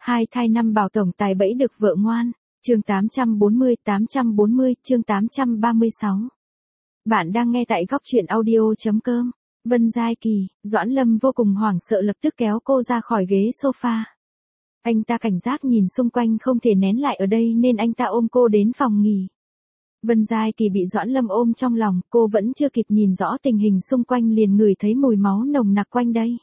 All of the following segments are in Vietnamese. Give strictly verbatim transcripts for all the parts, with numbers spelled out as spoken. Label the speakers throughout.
Speaker 1: Hai thai năm bảo tổng tài bẫy được vợ ngoan. Chương tám trăm bốn mươi, tám trăm bốn mươi, chương tám trăm ba mươi sáu. Bạn đang nghe tại góc truyện audio chấm com. Vân Giai Kỳ, Doãn Lâm vô cùng hoảng sợ lập tức kéo cô ra khỏi ghế sofa. Anh ta cảnh giác nhìn xung quanh không thể nén lại ở đây nên anh ta ôm cô đến phòng nghỉ. Vân Giai Kỳ bị Doãn Lâm ôm trong lòng, cô vẫn chưa kịp nhìn rõ tình hình xung quanh liền ngửi thấy mùi máu nồng nặc quanh đây.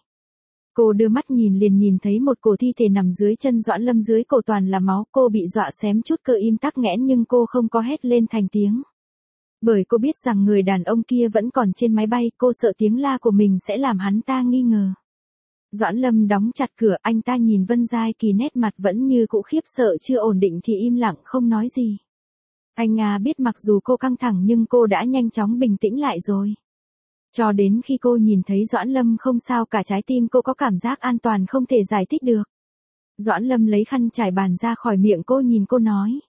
Speaker 1: Cô đưa mắt nhìn liền nhìn thấy một cổ thi thể nằm dưới chân Doãn Lâm, dưới cổ toàn là máu, cô bị dọa xém chút cơ im tắc nghẽn nhưng cô không có hét lên thành tiếng. Bởi cô biết rằng người đàn ông kia vẫn còn trên máy bay, cô sợ tiếng la của mình sẽ làm hắn ta nghi ngờ. Doãn Lâm đóng chặt cửa, anh ta nhìn Vân Giai Kỳ nét mặt vẫn như cũ khiếp sợ chưa ổn định thì im lặng không nói gì. Anh à biết mặc dù cô căng thẳng nhưng cô đã nhanh chóng bình tĩnh lại rồi. Cho đến khi cô nhìn thấy Doãn Lâm không sao cả, trái tim cô có cảm giác an toàn không thể giải thích được. Doãn Lâm lấy khăn trải bàn ra khỏi miệng cô, nhìn cô nói.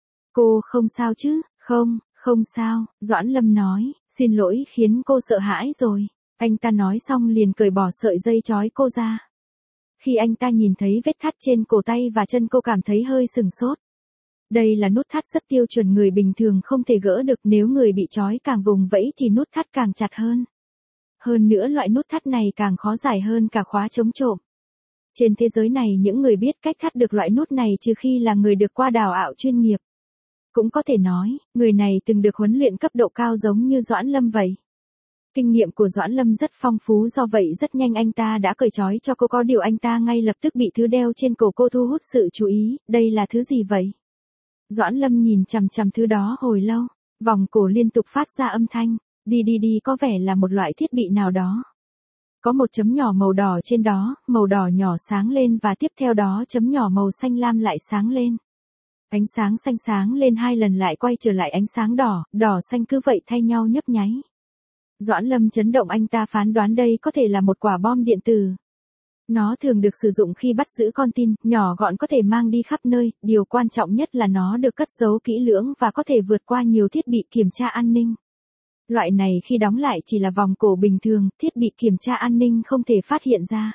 Speaker 1: Cô không sao chứ? Không, không sao, Doãn Lâm nói, xin lỗi khiến cô sợ hãi rồi. Anh ta nói xong liền cởi bỏ sợi dây trói cô ra. Khi anh ta nhìn thấy vết thắt trên cổ tay và chân cô cảm thấy hơi sửng sốt. Đây là nút thắt rất tiêu chuẩn, người bình thường không thể gỡ được, nếu người bị trói càng vùng vẫy thì nút thắt càng chặt hơn. Hơn nữa loại nút thắt này càng khó giải hơn cả khóa chống trộm. Trên thế giới này những người biết cách thắt được loại nút này trừ khi là người được qua đào ảo chuyên nghiệp. Cũng có thể nói, người này từng được huấn luyện cấp độ cao giống như Doãn Lâm vậy. Kinh nghiệm của Doãn Lâm rất phong phú, do vậy rất nhanh anh ta đã cởi trói cho cô, có điều anh ta ngay lập tức bị thứ đeo trên cổ cô thu hút sự chú ý, đây là thứ gì vậy? Doãn Lâm nhìn chằm chằm thứ đó hồi lâu, vòng cổ liên tục phát ra âm thanh, đi đi đi, có vẻ là một loại thiết bị nào đó. Có một chấm nhỏ màu đỏ trên đó, màu đỏ nhỏ sáng lên và tiếp theo đó chấm nhỏ màu xanh lam lại sáng lên. Ánh sáng xanh sáng lên hai lần lại quay trở lại ánh sáng đỏ, đỏ xanh cứ vậy thay nhau nhấp nháy. Doãn Lâm chấn động, anh ta phán đoán đây có thể là một quả bom điện tử. Nó thường được sử dụng khi bắt giữ con tin, nhỏ gọn có thể mang đi khắp nơi, điều quan trọng nhất là nó được cất giấu kỹ lưỡng và có thể vượt qua nhiều thiết bị kiểm tra an ninh. Loại này khi đóng lại chỉ là vòng cổ bình thường, thiết bị kiểm tra an ninh không thể phát hiện ra.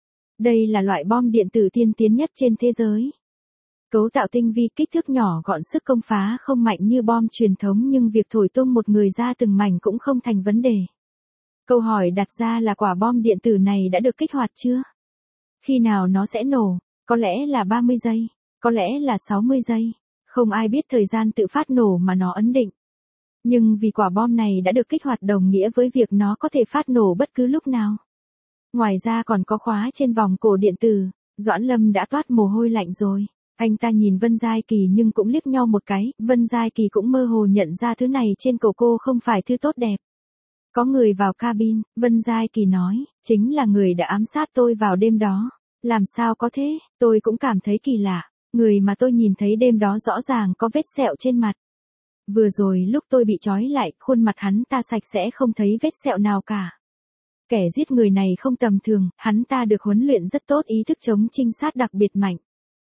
Speaker 1: Đây là loại bom điện tử tiên tiến nhất trên thế giới. Cấu tạo tinh vi, kích thước nhỏ gọn, sức công phá không mạnh như bom truyền thống nhưng việc thổi tung một người ra từng mảnh cũng không thành vấn đề. Câu hỏi đặt ra là quả bom điện tử này đã được kích hoạt chưa? Khi nào nó sẽ nổ? Có lẽ là ba mươi giây, có lẽ là sáu mươi giây. Không ai biết thời gian tự phát nổ mà nó ấn định. Nhưng vì quả bom này đã được kích hoạt đồng nghĩa với việc nó có thể phát nổ bất cứ lúc nào. Ngoài ra còn có khóa trên vòng cổ điện tử, Doãn Lâm đã toát mồ hôi lạnh rồi. Anh ta nhìn Vân Giai Kỳ nhưng cũng liếc nhau một cái, Vân Giai Kỳ cũng mơ hồ nhận ra thứ này trên cổ cô không phải thứ tốt đẹp. Có người vào cabin, Vân Giai Kỳ nói, chính là người đã ám sát tôi vào đêm đó. Làm sao có thế, tôi cũng cảm thấy kỳ lạ, người mà tôi nhìn thấy đêm đó rõ ràng có vết sẹo trên mặt. Vừa rồi lúc tôi bị trói lại, khuôn mặt hắn ta sạch sẽ không thấy vết sẹo nào cả. Kẻ giết người này không tầm thường, hắn ta được huấn luyện rất tốt, ý thức chống trinh sát đặc biệt mạnh.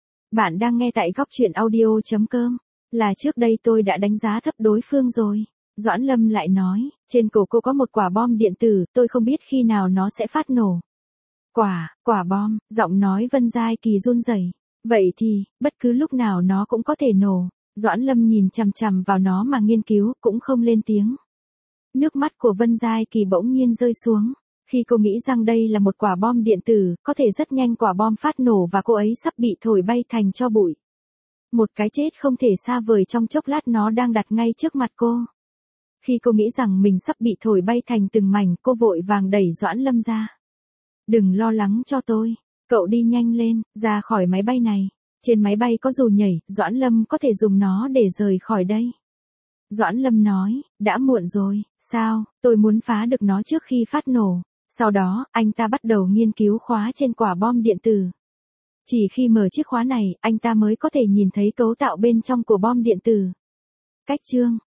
Speaker 1: Bạn đang nghe tại góc truyện audio chấm com. Là trước đây tôi đã đánh giá thấp đối phương rồi. Doãn Lâm lại nói, trên cổ cô có một quả bom điện tử, tôi không biết khi nào nó sẽ phát nổ. Quả, quả bom, giọng nói Vân Giai Kỳ run rẩy. Vậy thì, bất cứ lúc nào nó cũng có thể nổ. Doãn Lâm nhìn chằm chằm vào nó mà nghiên cứu, cũng không lên tiếng. Nước mắt của Vân Giai Kỳ bỗng nhiên rơi xuống. Khi cô nghĩ rằng đây là một quả bom điện tử, có thể rất nhanh quả bom phát nổ và cô ấy sắp bị thổi bay thành tro bụi. Một cái chết không thể xa vời, trong chốc lát nó đang đặt ngay trước mặt cô. Khi cô nghĩ rằng mình sắp bị thổi bay thành từng mảnh, cô vội vàng đẩy Doãn Lâm ra. Đừng lo lắng cho tôi, cậu đi nhanh lên, ra khỏi máy bay này. Trên máy bay có dù nhảy, Doãn Lâm có thể dùng nó để rời khỏi đây. Doãn Lâm nói, đã muộn rồi, sao, tôi muốn phá được nó trước khi phát nổ. Sau đó, anh ta bắt đầu nghiên cứu khóa trên quả bom điện tử. Chỉ khi mở chiếc khóa này, anh ta mới có thể nhìn thấy cấu tạo bên trong của bom điện tử. Cách chương